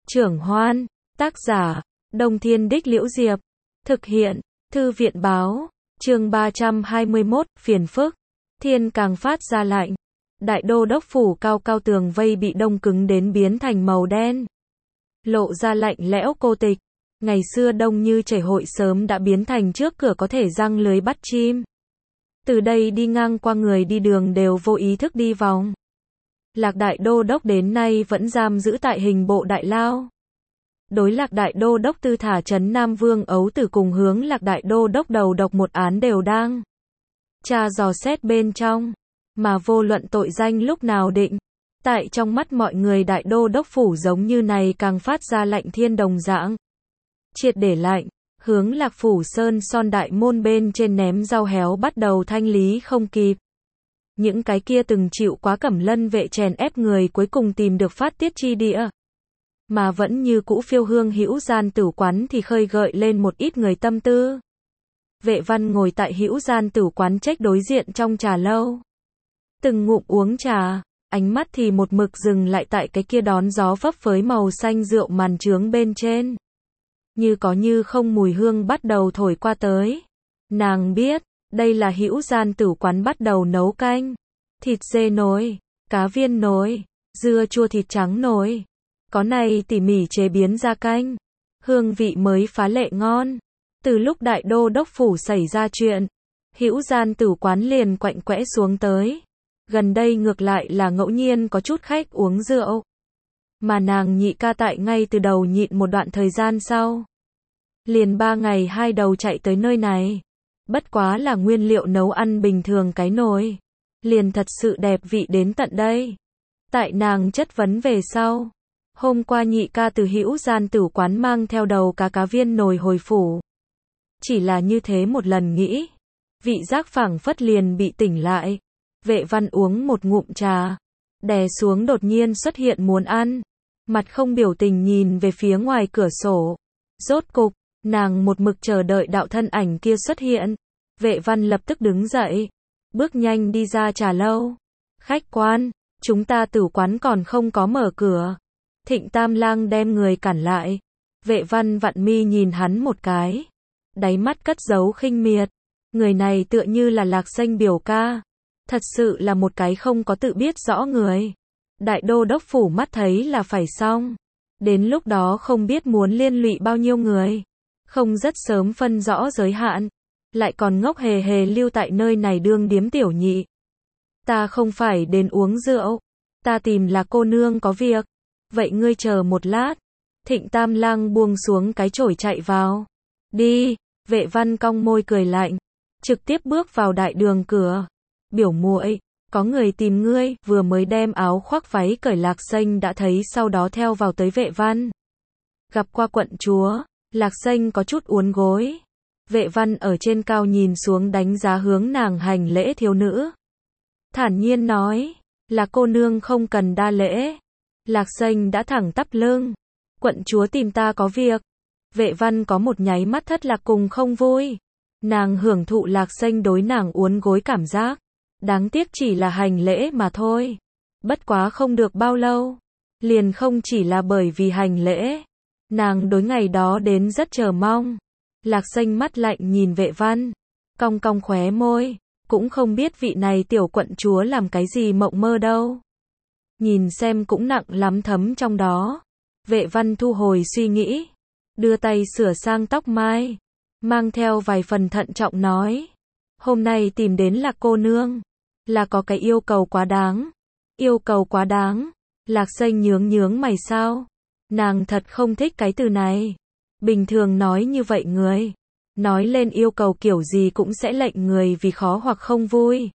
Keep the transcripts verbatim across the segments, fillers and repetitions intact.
Trưởng Hoan, tác giả, Đông Thiên Đích Liễu Diệp, thực hiện, Thư viện báo, chương ba trăm hai mươi mốt, phiền phức, thiên càng phát ra lạnh. Đại đô đốc phủ cao cao tường vây bị đông cứng đến biến thành màu đen. Lộ ra lạnh lẽo cô tịch. Ngày xưa đông như chảy hội sớm đã biến thành trước cửa có thể giăng lưới bắt chim. Từ đây đi ngang qua người đi đường đều vô ý thức đi vòng. Lạc đại đô đốc đến nay vẫn giam giữ tại hình bộ đại lao. Đối lạc đại đô đốc tư thả trấn Nam Vương ấu tử cùng hướng lạc đại đô đốc đầu độc một án đều đang tra dò xét bên trong, mà vô luận tội danh lúc nào định. Tại trong mắt mọi người đại đô đốc phủ giống như này càng phát ra lạnh thiên đồng dạng. Triệt để lạnh, hướng lạc phủ sơn son đại môn bên trên ném rau héo bắt đầu thanh lý không kịp. Những cái kia từng chịu quá Cẩm Lân vệ chèn ép người cuối cùng tìm được phát tiết chi địa. Mà vẫn như cũ phiêu hương hữu gian tử quán thì khơi gợi lên một ít người tâm tư. Vệ Văn ngồi tại hữu gian tử quán trách đối diện trong trà lâu. Từng ngụm uống trà, ánh mắt thì một mực dừng lại tại cái kia đón gió phấp phới màu xanh rượu màn trướng bên trên. Như có như không mùi hương bắt đầu thổi qua tới. Nàng biết, đây là hữu gian tử quán bắt đầu nấu canh. Thịt dê nồi, cá viên nồi, dưa chua thịt trắng nồi. Có này tỉ mỉ chế biến ra canh. Hương vị mới phá lệ ngon. Từ lúc đại đô đốc phủ xảy ra chuyện, hữu gian tử quán liền quạnh quẽ xuống tới. Gần đây ngược lại là ngẫu nhiên có chút khách uống rượu. Mà nàng nhị ca tại ngay từ đầu nhịn một đoạn thời gian sau. Liền ba ngày hai đầu chạy tới nơi này. Bất quá là nguyên liệu nấu ăn bình thường cái nồi. Liền thật sự đẹp vị đến tận đây. Tại nàng chất vấn về sau. Hôm qua nhị ca từ hữu gian tử quán mang theo đầu cá cá viên nồi hồi phủ. Chỉ là như thế một lần nghĩ. Vị giác phảng phất liền bị tỉnh lại. Vệ Văn uống một ngụm trà. Đè xuống đột nhiên xuất hiện muốn ăn. Mặt không biểu tình nhìn về phía ngoài cửa sổ. Rốt cục, nàng một mực chờ đợi đạo thân ảnh kia xuất hiện. Vệ Văn lập tức đứng dậy. Bước nhanh đi ra trà lâu. Khách quan, chúng ta tử quán còn không có mở cửa. Thịnh Tam Lang đem người cản lại. Vệ Văn vặn mi nhìn hắn một cái. Đáy mắt cất giấu khinh miệt. Người này tựa như là Lạc Xanh biểu ca. Thật sự là một cái không có tự biết rõ người. Đại đô đốc phủ mắt thấy là phải xong. Đến lúc đó không biết muốn liên lụy bao nhiêu người. Không rất sớm phân rõ giới hạn. Lại còn ngốc hề hề lưu tại nơi này đương điếm tiểu nhị. Ta không phải đến uống rượu. Ta tìm là cô nương có việc. Vậy ngươi chờ một lát. Thịnh Tam Lang buông xuống cái chổi chạy vào. Đi. Vệ Văn cong môi cười lạnh. Trực tiếp bước vào đại đường cửa. Biểu muội, có người tìm ngươi. Vừa mới đem áo khoác váy cởi Lạc Xanh đã thấy sau đó theo vào tới Vệ Văn. Gặp qua quận chúa. Lạc Xanh có chút uốn gối. Vệ Văn ở trên cao nhìn xuống đánh giá hướng nàng hành lễ thiếu nữ. Thản nhiên nói. Là cô nương không cần đa lễ. Lạc Xanh đã thẳng tắp lưng. Quận chúa tìm ta có việc. Vệ Văn có một nháy mắt thất lạc cùng không vui. Nàng hưởng thụ Lạc Xanh đối nàng uốn gối cảm giác. Đáng tiếc chỉ là hành lễ mà thôi. Bất quá không được bao lâu. Liền không chỉ là bởi vì hành lễ. Nàng đối ngày đó đến rất chờ mong. Lạc Xanh mắt lạnh nhìn Vệ Văn. Cong cong khóe môi. Cũng không biết vị này tiểu quận chúa làm cái gì mộng mơ đâu. Nhìn xem cũng nặng lắm thấm trong đó. Vệ Văn thu hồi suy nghĩ. Đưa tay sửa sang tóc mai. Mang theo vài phần thận trọng nói. Hôm nay tìm đến là cô nương. Là có cái yêu cầu quá đáng. Yêu cầu quá đáng. Lạc Xanh nhướng nhướng mày sao. Nàng thật không thích cái từ này. Bình thường nói như vậy người. Nói lên yêu cầu kiểu gì cũng sẽ lệnh người vì khó hoặc không vui.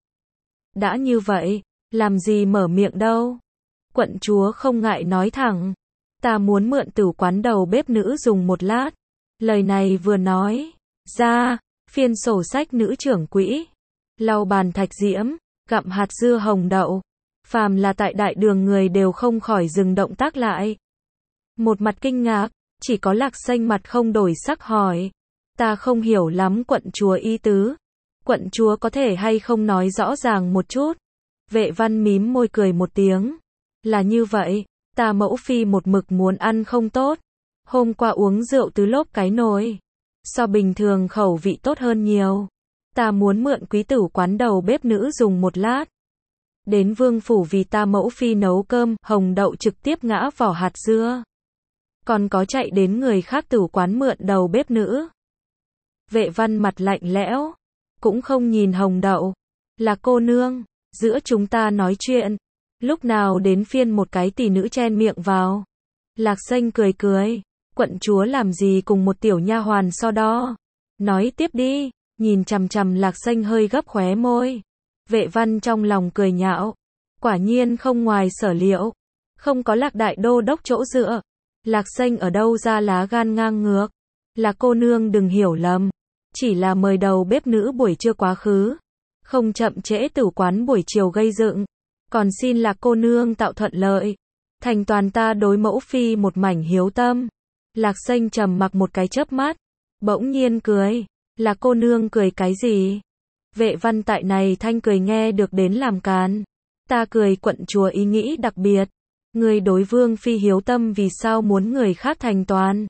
Đã như vậy, làm gì mở miệng đâu. Quận chúa không ngại nói thẳng. Ta muốn mượn tử quán đầu bếp nữ dùng một lát. Lời này vừa nói ra, phiên sổ sách nữ trưởng quỹ. Lau bàn thạch diễm, gặm hạt dưa hồng đậu. Phàm là tại đại đường người đều không khỏi dừng động tác lại. Một mặt kinh ngạc, chỉ có Lạc Xanh mặt không đổi sắc hỏi. Ta không hiểu lắm quận chúa ý tứ. Quận chúa có thể hay không nói rõ ràng một chút. Vệ Văn mím môi cười một tiếng. Là như vậy, Ta mẫu phi một mực muốn ăn không tốt. Hôm qua uống rượu tứ lốp cái nồi. So bình thường khẩu vị tốt hơn nhiều. Ta muốn mượn quý tử quán đầu bếp nữ dùng một lát. Đến vương phủ vì ta mẫu phi nấu cơm, hồng đậu trực tiếp ngã vỏ hạt dưa. Còn có chạy đến người khác tử quán mượn đầu bếp nữ. Vệ văn mặt lạnh lẽo. Cũng không nhìn hồng đậu. Là cô nương. Giữa chúng ta nói chuyện. Lúc nào đến phiên một cái tỷ nữ chen miệng vào. Lạc Xanh cười cười. Quận chúa làm gì cùng một tiểu nha hoàn so đo. Nói tiếp đi. Nhìn chằm chằm Lạc Xanh hơi gấp khóe môi. Vệ văn trong lòng cười nhạo. Quả nhiên không ngoài sở liệu. Không có Lạc đại đô đốc chỗ dựa. Lạc Xanh ở đâu ra lá gan ngang ngược. Là cô nương đừng hiểu lầm. Chỉ là mời đầu bếp nữ buổi trưa quá khứ. Không chậm trễ tử quán buổi chiều gây dựng. Còn xin Lạc cô nương tạo thuận lợi. Thành toàn ta đối mẫu phi một mảnh hiếu tâm. Lạc Xanh trầm mặc một cái chớp mắt. Bỗng nhiên cười. Là cô nương cười cái gì? Vệ văn tại này thanh cười nghe được đến làm càn. Ta cười quận chúa ý nghĩ đặc biệt. Người đối vương phi hiếu tâm vì sao muốn người khác thành toàn?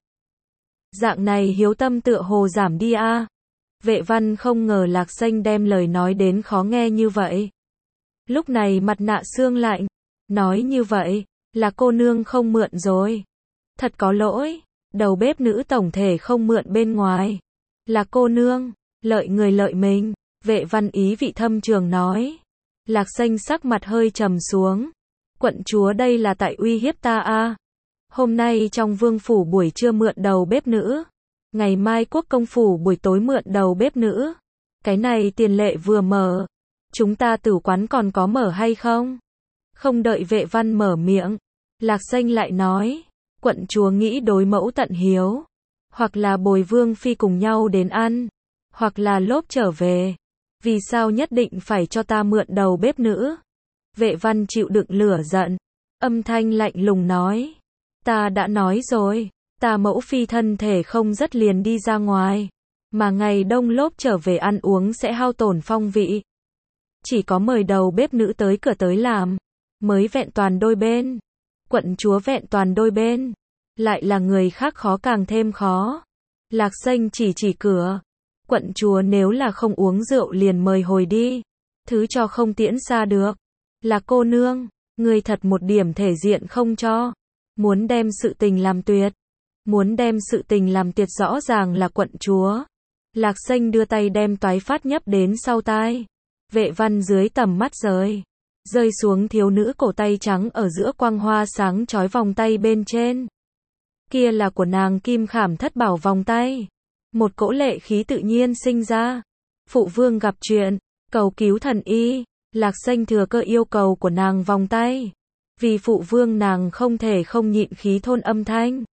Dạng này hiếu tâm tựa hồ giảm đi a. À? Vệ văn không ngờ Lạc Xanh đem lời nói đến khó nghe như vậy. Lúc này mặt nạ sương lạnh. Nói như vậy, là cô nương không mượn rồi. Thật có lỗi, đầu bếp nữ tổng thể không mượn bên ngoài. Là cô nương, lợi người lợi mình. Vệ văn ý vị thâm trường nói. Lạc Xanh sắc mặt hơi trầm xuống. Quận chúa đây là tại uy hiếp ta a. À? Hôm nay trong vương phủ buổi trưa mượn đầu bếp nữ. Ngày mai quốc công phủ buổi tối mượn đầu bếp nữ. Cái này tiền lệ vừa mở. Chúng ta tử quán còn có mở hay không? Không đợi vệ văn mở miệng. Lạc Xanh lại nói. Quận chúa nghĩ đối mẫu tận hiếu. Hoặc là bồi vương phi cùng nhau đến ăn. Hoặc là lốp trở về. Vì sao nhất định phải cho ta mượn đầu bếp nữ? Vệ văn chịu đựng lửa giận. Âm thanh lạnh lùng nói. Ta đã nói rồi. Ta mẫu phi thân thể không rất liền đi ra ngoài. Mà ngày đông lốp trở về ăn uống sẽ hao tổn phong vị. Chỉ có mời đầu bếp nữ tới cửa tới làm. Mới vẹn toàn đôi bên. Quận chúa vẹn toàn đôi bên. Lại là người khác khó càng thêm khó. Lạc Xanh chỉ chỉ cửa. Quận chúa nếu là không uống rượu liền mời hồi đi. Thứ cho không tiễn xa được. Là cô nương. Người thật một điểm thể diện không cho. Muốn đem sự tình làm tuyệt. Muốn đem sự tình làm tuyệt rõ ràng là quận chúa. Lạc Xanh đưa tay đem toái phát nhấp đến sau tai. Vệ văn dưới tầm mắt rời. Rơi xuống thiếu nữ cổ tay trắng ở giữa quang hoa sáng chói vòng tay bên trên. Kia là của nàng kim khảm thất bảo vòng tay. Một cỗ lệ khí tự nhiên sinh ra. Phụ vương gặp chuyện. Cầu cứu thần y. Lạc Xanh thừa cơ yêu cầu của nàng vòng tay. Vì phụ vương nàng không thể không nhịn khí thôn âm thanh.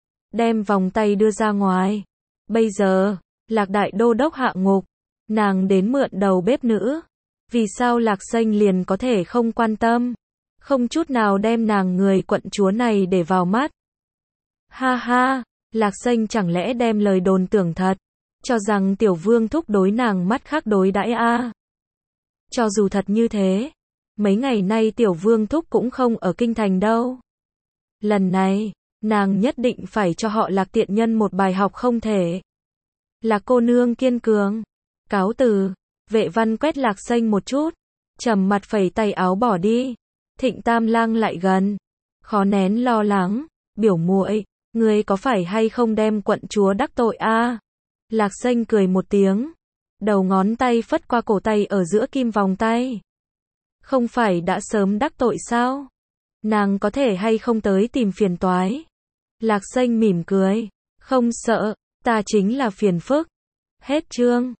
Đem vòng tay đưa ra ngoài. Bây giờ, Lạc đại đô đốc hạ ngục. Nàng đến mượn đầu bếp nữ. Vì sao Lạc Xanh liền có thể không quan tâm. Không chút nào đem nàng người quận chúa này để vào mắt. Ha ha, Lạc Xanh chẳng lẽ đem lời đồn tưởng thật. Cho rằng tiểu vương thúc đối nàng mắt khác đối đãi a. À? Cho dù thật như thế. Mấy ngày nay tiểu vương thúc cũng không ở kinh thành đâu. Lần này, nàng nhất định phải cho họ Lạc tiện nhân một bài học không thể. Là cô nương kiên cường. Cáo từ. Vệ văn quét Lạc Xanh một chút. Trầm mặt phẩy tay áo bỏ đi. Thịnh Tam Lang lại gần. Khó nén lo lắng. Biểu muội, ngươi có phải hay không đem quận chúa đắc tội a? À? Lạc Xanh cười một tiếng. Đầu ngón tay phất qua cổ tay ở giữa kim vòng tay. Không phải đã sớm đắc tội sao? Nàng có thể hay không tới tìm phiền toái? Lạc Xanh mỉm cười. Không sợ, ta chính là phiền phức. Hết chương.